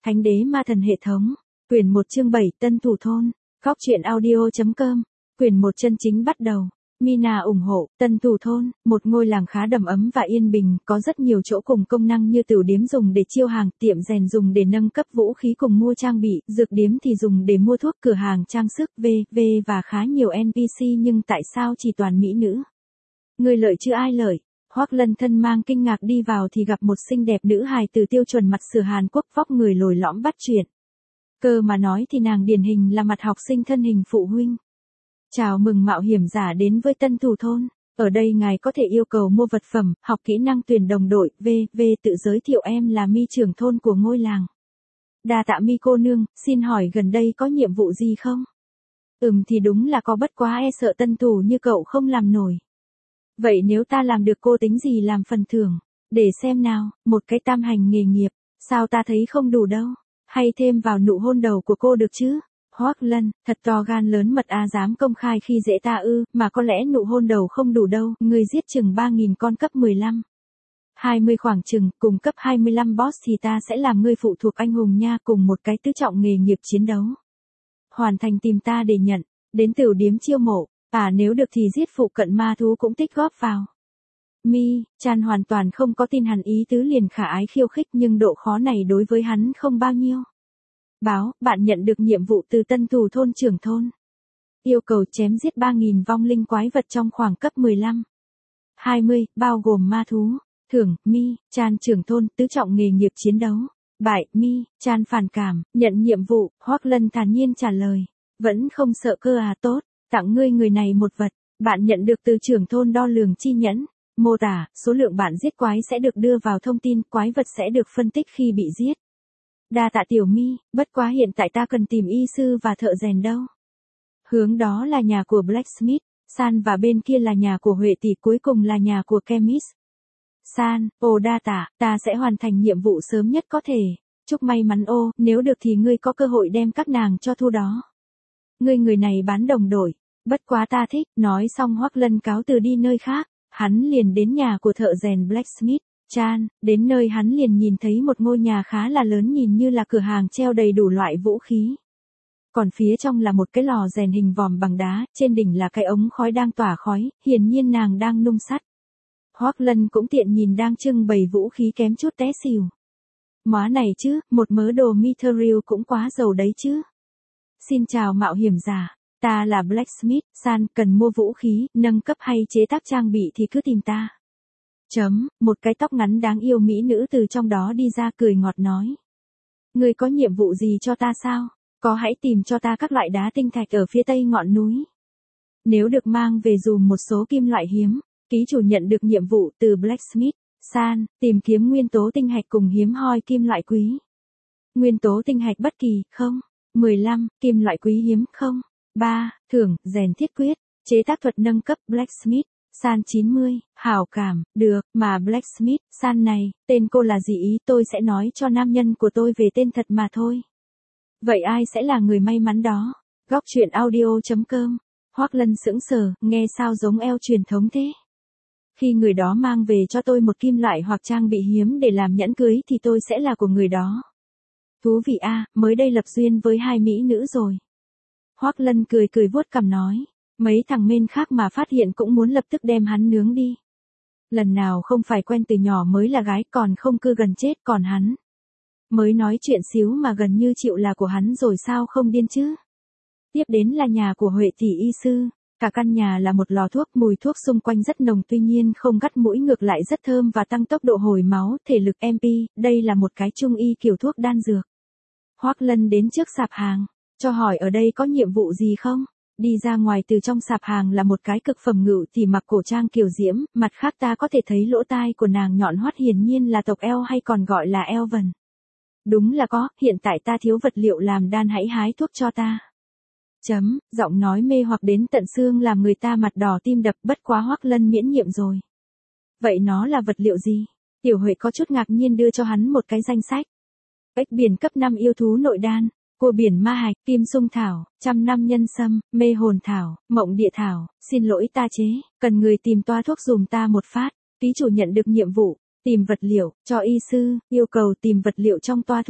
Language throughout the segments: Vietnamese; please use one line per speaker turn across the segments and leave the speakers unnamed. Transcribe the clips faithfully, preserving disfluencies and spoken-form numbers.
Thánh đế ma thần hệ thống. Quyển một chương bảy Tân Thủ Thôn. Góc truyện audio.com. Quyển một chân chính bắt đầu. Mina ủng hộ. Tân Thủ Thôn, một ngôi làng khá đầm ấm và yên bình, có rất nhiều chỗ cùng công năng như tửu điếm dùng để chiêu hàng, tiệm rèn dùng để nâng cấp vũ khí cùng mua trang bị, dược điếm thì dùng để mua thuốc, cửa hàng trang sức, vân vân và khá nhiều en pê xê, nhưng tại sao chỉ toàn mỹ nữ? Người lợi chứ ai lợi? Hoắc Lân thân mang kinh ngạc đi vào thì gặp một xinh đẹp nữ hài từ tiêu chuẩn mặt sửa Hàn Quốc, vóc người lồi lõm bắt chuyện. Cơ mà nói thì nàng điển hình là mặt học sinh thân hình phụ huynh. Chào mừng mạo hiểm giả đến với Tân Thủ Thôn. Ở đây ngài có thể yêu cầu mua vật phẩm, học kỹ năng tuyển đồng đội, vân vân. Tự giới thiệu, em là Mi trưởng thôn của ngôi làng. Đa tạ Mi cô nương, xin hỏi gần đây có nhiệm vụ gì không? Ừm thì đúng là có, bất quá e sợ tân thủ như cậu không làm nổi. Vậy nếu ta làm được cô tính gì làm phần thưởng? Để xem nào, một cái tam hành nghề nghiệp, sao ta thấy không đủ đâu. Hay thêm vào nụ hôn đầu của cô được chứ? Hoắc Lân, thật to gan lớn mật a, dám công khai khi dễ ta ư? Mà có lẽ nụ hôn đầu không đủ đâu, người giết chừng ba nghìn con cấp mười lăm. hai mươi khoảng chừng, cùng cấp hai mươi lăm boss thì ta sẽ làm ngươi phụ thuộc anh hùng nha, cùng một cái tứ trọng nghề nghiệp chiến đấu. Hoàn thành tìm ta để nhận, đến tửu điếm chiêu mộ, à nếu được thì giết phụ cận ma thú cũng tích góp vào. Mi, Chan hoàn toàn không có tin hắn ý tứ, liền khả ái khiêu khích, nhưng độ khó này đối với hắn không bao nhiêu. Báo, bạn nhận được nhiệm vụ từ Tân Thủ Thôn trưởng thôn. Yêu cầu chém giết ba nghìn vong linh quái vật trong khoảng cấp mười lăm. hai mươi, bao gồm ma thú. Thưởng, Mi, Chan trưởng thôn, tứ trọng nghề nghiệp chiến đấu. Bại, Mi, Chan phản cảm, nhận nhiệm vụ, Hoắc Lân thản nhiên trả lời. Vẫn không sợ cơ à? Tốt, tặng ngươi người này một vật, bạn nhận được từ trưởng thôn đo lường chi nhẫn. Mô tả, số lượng bạn giết quái sẽ được đưa vào thông tin, quái vật sẽ được phân tích khi bị giết. Đa tạ tiểu Mi, bất quá hiện tại ta cần tìm y sư và thợ rèn đâu. Hướng đó là nhà của Blacksmith, San, và bên kia là nhà của Huệ tỷ, cuối cùng là nhà của Chemist. San, ồ đa tạ, ta sẽ hoàn thành nhiệm vụ sớm nhất có thể. Chúc may mắn ô, nếu được thì ngươi có cơ hội đem các nàng cho thu đó. Ngươi người này bán đồng đội, bất quá ta thích. Nói xong Hoắc Lân cáo từ đi nơi khác, hắn liền đến nhà của thợ rèn Blacksmith. Chan, đến nơi hắn liền nhìn thấy một ngôi nhà khá là lớn, nhìn như là cửa hàng treo đầy đủ loại vũ khí. Còn phía trong là một cái lò rèn hình vòm bằng đá, trên đỉnh là cái ống khói đang tỏa khói, hiển nhiên nàng đang nung sắt. Hoắc Lân cũng tiện nhìn đang trưng bày vũ khí kém chút té xỉu. Móa này chứ, một mớ đồ material cũng quá giàu đấy chứ. Xin chào mạo hiểm giả, ta là Blacksmith, San, cần mua vũ khí, nâng cấp hay chế tác trang bị thì cứ tìm ta. Chấm, một cái tóc ngắn đáng yêu mỹ nữ từ trong đó đi ra, cười ngọt nói. Người có nhiệm vụ gì cho ta sao? Có, hãy tìm cho ta các loại đá tinh thạch ở phía tây ngọn núi. Nếu được mang về dùm một số kim loại hiếm. Ký chủ nhận được nhiệm vụ từ Blacksmith, San, tìm kiếm nguyên tố tinh hạch cùng hiếm hoi kim loại quý. Nguyên tố tinh hạch bất kỳ, không. mười lăm, kim loại quý hiếm, không. ba, thưởng, rèn thiết quyết, chế tác thuật nâng cấp Blacksmith, San chín mươi, hảo cảm, được, mà Blacksmith, San này, tên cô là gì ý? Tôi sẽ nói cho nam nhân của tôi về tên thật mà thôi. Vậy ai sẽ là người may mắn đó? Góc truyện audio.com. Hoắc Lân sững sờ, nghe sao giống eo truyền thống thế? Khi người đó mang về cho tôi một kim loại hoặc trang bị hiếm để làm nhẫn cưới thì tôi sẽ là của người đó. Thú vị a, à, mới đây lập duyên với hai mỹ nữ rồi. Hoắc Lân cười cười vuốt cằm nói, mấy thằng mên khác mà phát hiện cũng muốn lập tức đem hắn nướng đi. Lần nào không phải quen từ nhỏ mới là gái, còn không cư gần chết, còn hắn. Mới nói chuyện xíu mà gần như chịu là của hắn rồi, sao không điên chứ? Tiếp đến là nhà của Huệ tỷ y sư. Cả căn nhà là một lò thuốc, mùi thuốc xung quanh rất nồng, tuy nhiên không gắt mũi, ngược lại rất thơm và tăng tốc độ hồi máu, thể lực em pê, đây là một cái trung y kiểu thuốc đan dược. Hoắc Lân đến trước sạp hàng, cho hỏi ở đây có nhiệm vụ gì không? Đi ra ngoài từ trong sạp hàng là một cái cực phẩm ngự tỷ mặc cổ trang kiều diễm, mặt khác ta có thể thấy lỗ tai của nàng nhọn hoắt, hiển nhiên là tộc eo hay còn gọi là eo vần. Đúng là có, hiện tại ta thiếu vật liệu làm đan, hãy hái thuốc cho ta. Chấm, giọng nói mê hoặc đến tận xương làm người ta mặt đỏ tim đập, bất quá Hoắc Lân miễn nhiệm rồi. Vậy nó là vật liệu gì? Tiểu Huệ có chút ngạc nhiên đưa cho hắn một cái danh sách. Ếch biển cấp năm yêu thú nội đan, cua biển ma hạch, kim sung thảo, trăm năm nhân sâm, mê hồn thảo, mộng địa thảo, xin lỗi ta chế, cần người tìm toa thuốc dùm ta một phát. Ký chủ nhận được nhiệm vụ, tìm vật liệu, cho y sư, yêu cầu tìm vật liệu trong toa thuốc.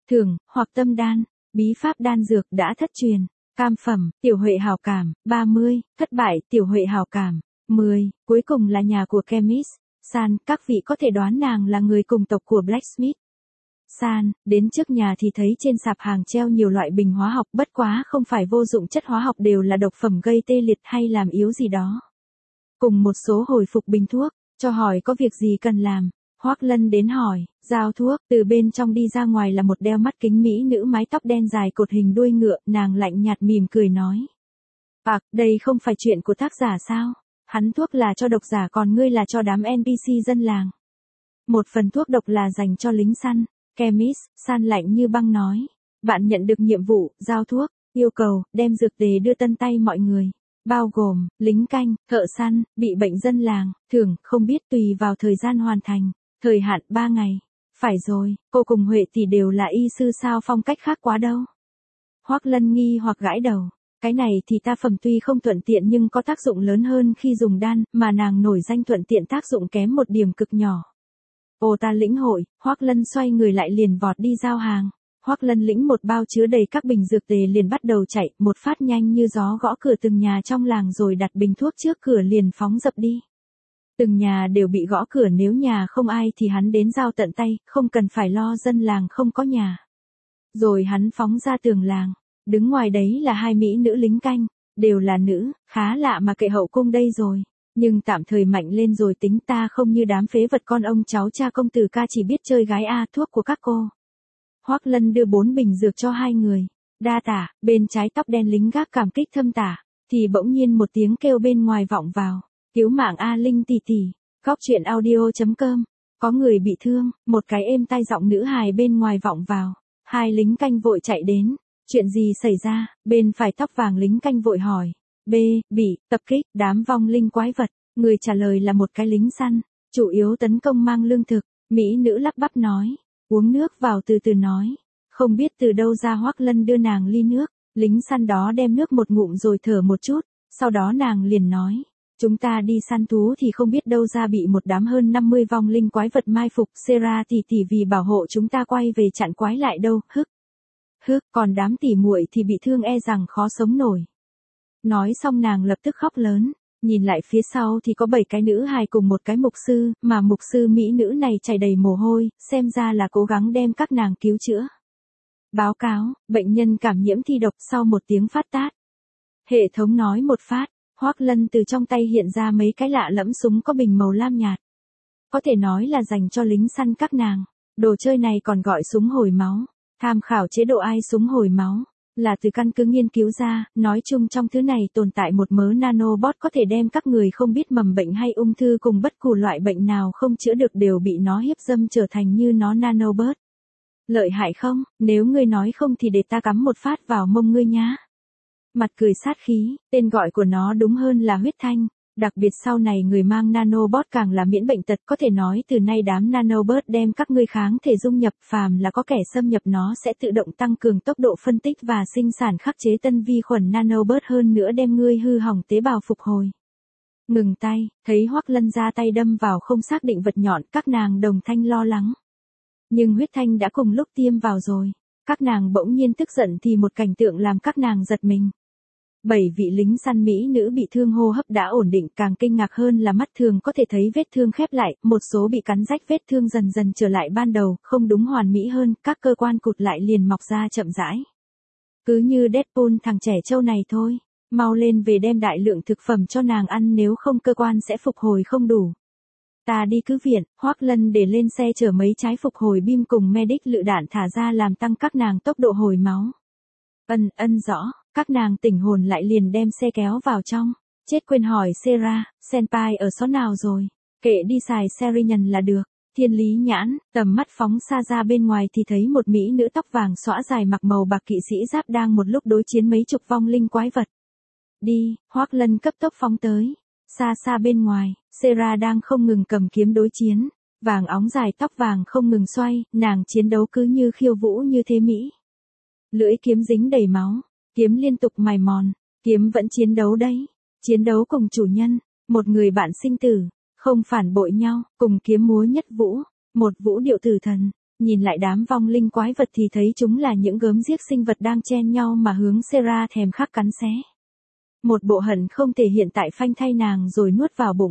Thưởng, hoặc tâm đan, bí pháp đan dược đã thất truyền. Cam phẩm, tiểu huệ hảo cảm, ba mươi, thất bại, tiểu huệ hảo cảm, mười, cuối cùng là nhà của Chemist. San, các vị có thể đoán nàng là người cùng tộc của Blacksmith. San, đến trước nhà thì thấy trên sạp hàng treo nhiều loại bình hóa học, bất quá không phải vô dụng chất hóa học, đều là độc phẩm gây tê liệt hay làm yếu gì đó. Cùng một số hồi phục bình thuốc, cho hỏi có việc gì cần làm. Hoắc Lân đến hỏi, giao thuốc, từ bên trong đi ra ngoài là một đeo mắt kính mỹ nữ mái tóc đen dài cột hình đuôi ngựa, nàng lạnh nhạt mỉm cười nói. Bạc, đây không phải chuyện của tác giả sao? Hắn thuốc là cho độc giả còn ngươi là cho đám en pê xê dân làng. Một phần thuốc độc là dành cho lính săn. Chemist, San lạnh như băng nói. Bạn nhận được nhiệm vụ, giao thuốc, yêu cầu, đem dược tề đưa tân tay mọi người. Bao gồm, lính canh, thợ săn, bị bệnh dân làng, thưởng, không biết tùy vào thời gian hoàn thành. Thời hạn ba ngày. Phải rồi, cô cùng Huệ tỷ đều là y sư sao phong cách khác quá đâu. Hoắc Lân nghi hoặc gãi đầu. Cái này thì ta phẩm tuy không thuận tiện nhưng có tác dụng lớn hơn khi dùng đan, mà nàng nổi danh thuận tiện tác dụng kém một điểm cực nhỏ. Ồ ta lĩnh hội, Hoắc Lân xoay người lại liền vọt đi giao hàng. Hoắc Lân lĩnh một bao chứa đầy các bình dược tề liền bắt đầu chạy, một phát nhanh như gió gõ cửa từng nhà trong làng rồi đặt bình thuốc trước cửa liền phóng dập đi. Từng nhà đều bị gõ cửa, nếu nhà không ai thì hắn đến giao tận tay, không cần phải lo dân làng không có nhà. Rồi hắn phóng ra tường làng, đứng ngoài đấy là hai mỹ nữ lính canh, đều là nữ, khá lạ mà kệ hậu cung đây rồi. Nhưng tạm thời mạnh lên rồi, tính ta không như đám phế vật con ông cháu cha công tử ca chỉ biết chơi gái a. Thuốc của các cô. Hoắc Lân đưa bốn bình dược cho hai người. Đa tả, bên trái tóc đen lính gác cảm kích thâm tả, thì bỗng nhiên một tiếng kêu bên ngoài vọng vào. Cứu mạng A Linh tỷ tỷ. Góc truyện audio chấm com. Có người bị thương, một cái êm tai giọng nữ hài bên ngoài vọng vào. Hai lính canh vội chạy đến. Chuyện gì xảy ra? Bên phải tóc vàng lính canh vội hỏi. B, bị, tập kích, đám vong linh quái vật. Người trả lời là một cái lính săn, chủ yếu tấn công mang lương thực. Mỹ nữ lắp bắp nói. Uống nước vào từ từ nói. Không biết từ đâu ra Hoắc Lân đưa nàng ly nước. Lính săn đó đem nước một ngụm rồi thở một chút. Sau đó nàng liền nói. Chúng ta đi săn thú thì không biết đâu ra bị một đám hơn năm mươi vong linh quái vật mai phục. Sarah tỷ tỷ vì bảo hộ chúng ta quay về chặn quái lại đâu. Hức. Hức, còn đám tỉ muội thì bị thương e rằng khó sống nổi. Nói xong nàng lập tức khóc lớn, nhìn lại phía sau thì có bảy cái nữ hài cùng một cái mục sư, mà mục sư mỹ nữ này chảy đầy mồ hôi, xem ra là cố gắng đem các nàng cứu chữa. Báo cáo, bệnh nhân cảm nhiễm thi độc sau một tiếng phát tát. Hệ thống nói một phát, Hoắc Lân từ trong tay hiện ra mấy cái lạ lẫm súng có bình màu lam nhạt. Có thể nói là dành cho lính săn các nàng, đồ chơi này còn gọi súng hồi máu. Tham khảo chế độ ai súng hồi máu, là từ căn cứ nghiên cứu ra, nói chung trong thứ này tồn tại một mớ nanobot có thể đem các người không biết mầm bệnh hay ung thư cùng bất cứ loại bệnh nào không chữa được đều bị nó hiếp dâm trở thành như nó nanobot. Lợi hại không? Nếu ngươi nói không thì để ta cắm một phát vào mông ngươi nhá. Mặt cười sát khí, tên gọi của nó đúng hơn là huyết thanh. Đặc biệt sau này người mang nanobot càng là miễn bệnh tật, có thể nói từ nay đám nanobot đem các ngươi kháng thể dung nhập, phàm là có kẻ xâm nhập nó sẽ tự động tăng cường tốc độ phân tích và sinh sản khắc chế tân vi khuẩn nanobot, hơn nữa đem ngươi hư hỏng tế bào phục hồi. Ngừng tay, thấy Hoắc Lân ra tay đâm vào không xác định vật nhọn, các nàng đồng thanh lo lắng. Nhưng huyết thanh đã cùng lúc tiêm vào rồi, các nàng bỗng nhiên tức giận thì một cảnh tượng làm các nàng giật mình. Bảy vị lính săn mỹ nữ bị thương hô hấp đã ổn định, càng kinh ngạc hơn là mắt thường có thể thấy vết thương khép lại, một số bị cắn rách vết thương dần dần trở lại ban đầu, không đúng hoàn mỹ hơn, các cơ quan cụt lại liền mọc ra chậm rãi. Cứ như Deadpool thằng trẻ trâu này thôi, mau lên về đem đại lượng thực phẩm cho nàng ăn nếu không cơ quan sẽ phục hồi không đủ. Ta đi cứ viện, Hoắc Lân để lên xe chở mấy trái phục hồi bim cùng medic lựu đạn thả ra làm tăng các nàng tốc độ hồi máu. Ân ân rõ. Các nàng tỉnh hồn lại liền đem xe kéo vào trong. Chết quên hỏi Sarah, senpai ở số nào rồi? Kệ đi xài Serian là được. Thiên lý nhãn, tầm mắt phóng xa ra bên ngoài thì thấy một mỹ nữ tóc vàng xõa dài mặc màu bạc kỵ sĩ giáp đang một lúc đối chiến mấy chục vong linh quái vật. Đi, Hoắc Lân cấp tốc phóng tới. Xa xa bên ngoài, Sarah đang không ngừng cầm kiếm đối chiến. Vàng óng dài tóc vàng không ngừng xoay, nàng chiến đấu cứ như khiêu vũ như thế mỹ. Lưỡi kiếm dính đầy máu. Kiếm liên tục mài mòn, kiếm vẫn chiến đấu đấy, chiến đấu cùng chủ nhân, một người bạn sinh tử, không phản bội nhau, cùng kiếm múa nhất vũ, một vũ điệu tử thần. Nhìn lại đám vong linh quái vật thì thấy chúng là những gớm ghiếc sinh vật đang chen nhau mà hướng Sera thèm khắc cắn xé. Một bộ hận không thể hiện tại phanh thay nàng rồi nuốt vào bụng.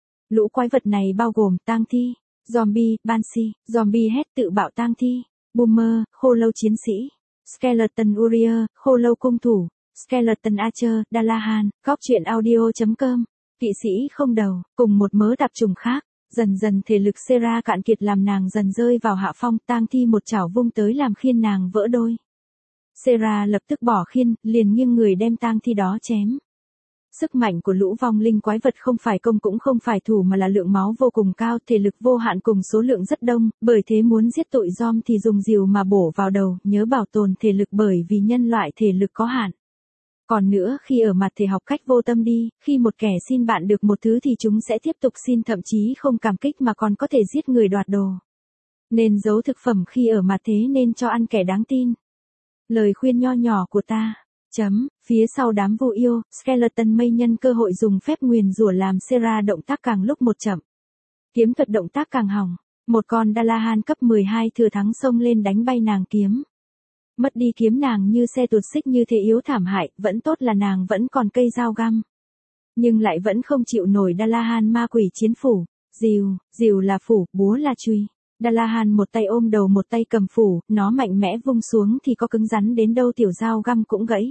Lũ quái vật này bao gồm tang thi, zombie, banshee, zombie hét tự bạo tang thi, boomer, khô lâu chiến sĩ, skeleton warrior, khô lâu cung thủ, skeleton archer, Dalahan, góc truyện audio chấm com, kỵ sĩ không đầu, cùng một mớ tạp trùng khác. Dần dần thể lực Sera cạn kiệt làm nàng dần rơi vào hạ phong, tang thi một chảo vung tới làm khiên nàng vỡ đôi. Sera lập tức bỏ khiên, liền nghiêng người đem tang thi đó chém. Sức mạnh của lũ vong linh quái vật không phải công cũng không phải thủ mà là lượng máu vô cùng cao, thể lực vô hạn cùng số lượng rất đông, bởi thế muốn giết tụi giom thì dùng rìu mà bổ vào đầu, nhớ bảo tồn thể lực bởi vì nhân loại thể lực có hạn. Còn nữa, khi ở mặt thể học cách vô tâm đi, khi một kẻ xin bạn được một thứ thì chúng sẽ tiếp tục xin, thậm chí không cảm kích mà còn có thể giết người đoạt đồ. Nên giấu thực phẩm khi ở mặt thế nên cho ăn kẻ đáng tin. Lời khuyên nho nhỏ của ta. Chấm, phía sau đám vô yêu, skeleton mây nhân cơ hội dùng phép nguyền rủa làm Sera động tác càng lúc một chậm. Kiếm thuật động tác càng hỏng. Một con Dalahan cấp mười hai thừa thắng xông lên đánh bay nàng kiếm. Mất đi kiếm nàng như xe tuột xích như thế yếu thảm hại, vẫn tốt là nàng vẫn còn cây dao găm. Nhưng lại vẫn không chịu nổi Dalahan ma quỷ chiến phủ. Rìu, rìu là phủ, búa là chùy. Dalahan một tay ôm đầu một tay cầm phủ, nó mạnh mẽ vung xuống thì có cứng rắn đến đâu tiểu dao găm cũng gãy.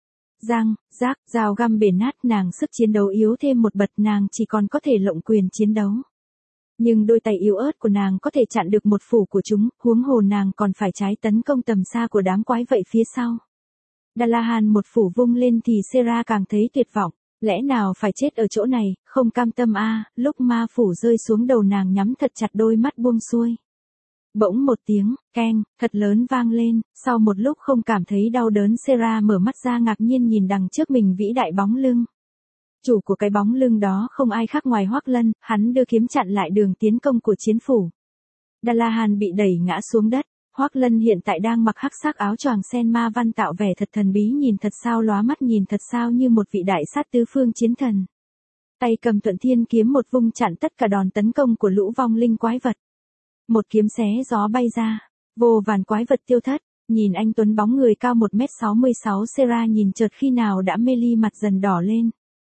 Răng, rác, dao găm bể nát, nàng sức chiến đấu yếu thêm một bậc, nàng chỉ còn có thể lộng quyền chiến đấu. Nhưng đôi tay yếu ớt của nàng có thể chặn được một phủ của chúng, huống hồ nàng còn phải trái tấn công tầm xa của đám quái vậy phía sau. Dalahan một phủ vung lên thì Sera càng thấy tuyệt vọng, lẽ nào phải chết ở chỗ này, không cam tâm a. À, lúc ma phủ rơi xuống đầu nàng nhắm thật chặt đôi mắt buông xuôi. Bỗng một tiếng, keng, thật lớn vang lên, sau một lúc không cảm thấy đau đớn Sera mở mắt ra ngạc nhiên nhìn đằng trước mình vĩ đại bóng lưng. Chủ của cái bóng lưng đó không ai khác ngoài Hoắc Lân, hắn đưa kiếm chặn lại đường tiến công của chiến phủ. Dalahan bị đẩy ngã xuống đất, Hoắc Lân hiện tại đang mặc hắc sắc áo choàng sen ma văn tạo vẻ thật thần bí, nhìn thật sao lóa mắt, nhìn thật sao như một vị đại sát tứ phương chiến thần. Tay cầm Thuận Thiên kiếm một vung chặn tất cả đòn tấn công của lũ vong linh quái vật. Một kiếm xé gió bay ra, vô vàn quái vật tiêu thất. Nhìn anh tuấn bóng người cao một mét sáu mươi sáu Sera nhìn chợt khi nào đã mê ly, mặt dần đỏ lên.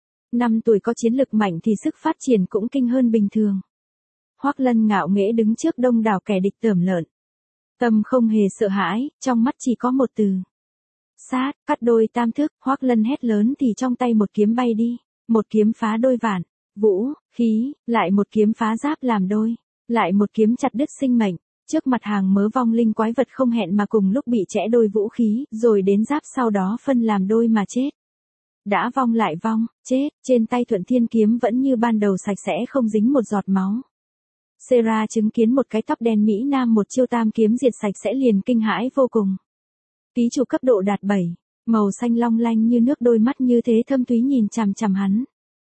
Năm tuổi có chiến lực mạnh thì sức phát triển cũng kinh hơn bình thường. Hoắc Lân ngạo nghễ đứng trước đông đảo kẻ địch tởm lợn. Tâm không hề sợ hãi, trong mắt chỉ có một từ. Sát, cắt đôi tam thức, Hoắc Lân hét lớn thì trong tay một kiếm bay đi. Một kiếm phá đôi vạn, vũ, khí, lại một kiếm phá giáp làm đôi. Lại một kiếm chặt đứt sinh mệnh. Trước mặt hàng mớ vong linh quái vật không hẹn mà cùng lúc bị chẽ đôi vũ khí, rồi đến giáp sau đó phân làm đôi mà chết. Đã vong lại vong, chết, trên tay Thuận Thiên kiếm vẫn như ban đầu sạch sẽ không dính một giọt máu. Sera chứng kiến một cái tóc đen Mỹ Nam một chiêu tam kiếm diệt sạch sẽ liền kinh hãi vô cùng. Ký chủ cấp độ đạt bảy, màu xanh long lanh như nước, đôi mắt như thế thâm thúy nhìn chằm chằm hắn.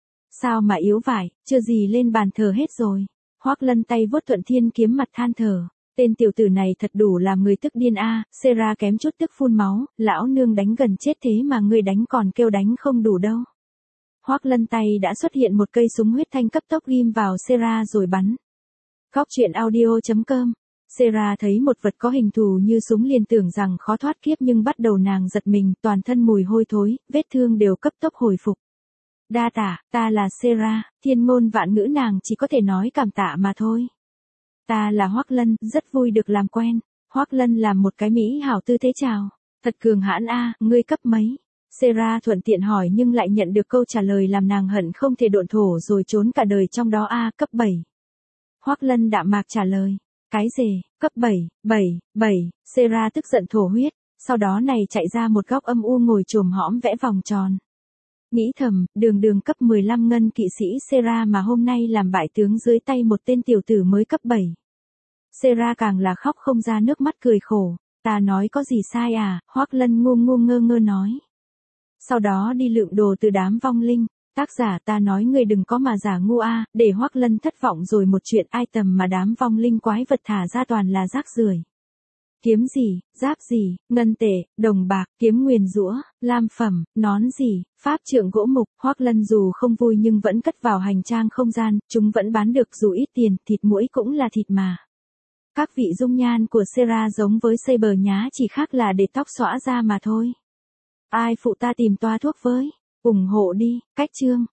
Sao mà yếu vải, chưa gì lên bàn thờ hết rồi. Hoắc Lân tay vuốt Thuận Thiên kiếm mặt than thở. Tên tiểu tử này thật đủ làm người tức điên a. À, Sera kém chút tức phun máu, lão nương đánh gần chết thế mà ngươi đánh còn kêu đánh không đủ đâu. Hoắc Lân tay đã xuất hiện một cây súng huyết thanh cấp tốc ghim vào Sera rồi bắn. Góc truyện audio chấm com. Sera thấy một vật có hình thù như súng liền tưởng rằng khó thoát kiếp, nhưng bắt đầu nàng giật mình, toàn thân mùi hôi thối, vết thương đều cấp tốc hồi phục. Đa tạ, ta là Sera, thiên ngôn vạn ngữ nàng chỉ có thể nói cảm tạ mà thôi. Ta là Hoắc Lân, rất vui được làm quen. Hoắc Lân làm một cái mỹ hảo tư thế chào. Thật cường hãn a, à, ngươi cấp mấy? Sera thuận tiện hỏi nhưng lại nhận được câu trả lời làm nàng hận không thể độn thổ rồi trốn cả đời trong đó a, à, cấp bảy. Hoắc Lân đạm mạc trả lời. Cái gì, cấp bảy, bảy, bảy, Sera tức giận thổ huyết, sau đó này chạy ra một góc âm u ngồi chồm hõm vẽ vòng tròn. Nghĩ thầm, đường đường cấp mười lăm ngân kỵ sĩ Sera mà hôm nay làm bại tướng dưới tay một tên tiểu tử mới cấp bảy. Sera càng là khóc không ra nước mắt cười khổ. Ta nói có gì sai à, Hoắc Lân ngu ngu ngơ ngơ nói. Sau đó đi lượm đồ từ đám vong linh. Tác giả ta nói người đừng có mà giả ngu a, để Hoắc Lân thất vọng rồi một chuyện item mà đám vong linh quái vật thả ra toàn là rác rưởi. Kiếm gì, giáp gì, ngân tệ, đồng bạc, kiếm nguyền rũa, lam phẩm, nón gì, pháp trượng gỗ mục, Hoắc Lân dù không vui nhưng vẫn cất vào hành trang không gian, chúng vẫn bán được dù ít tiền, thịt muỗi cũng là thịt mà. Khác vị dung nhan của Sarah giống với Saber nhá, chỉ khác là để tóc xõa ra mà thôi. Ai phụ ta tìm toa thuốc với, ủng hộ đi, cách chương.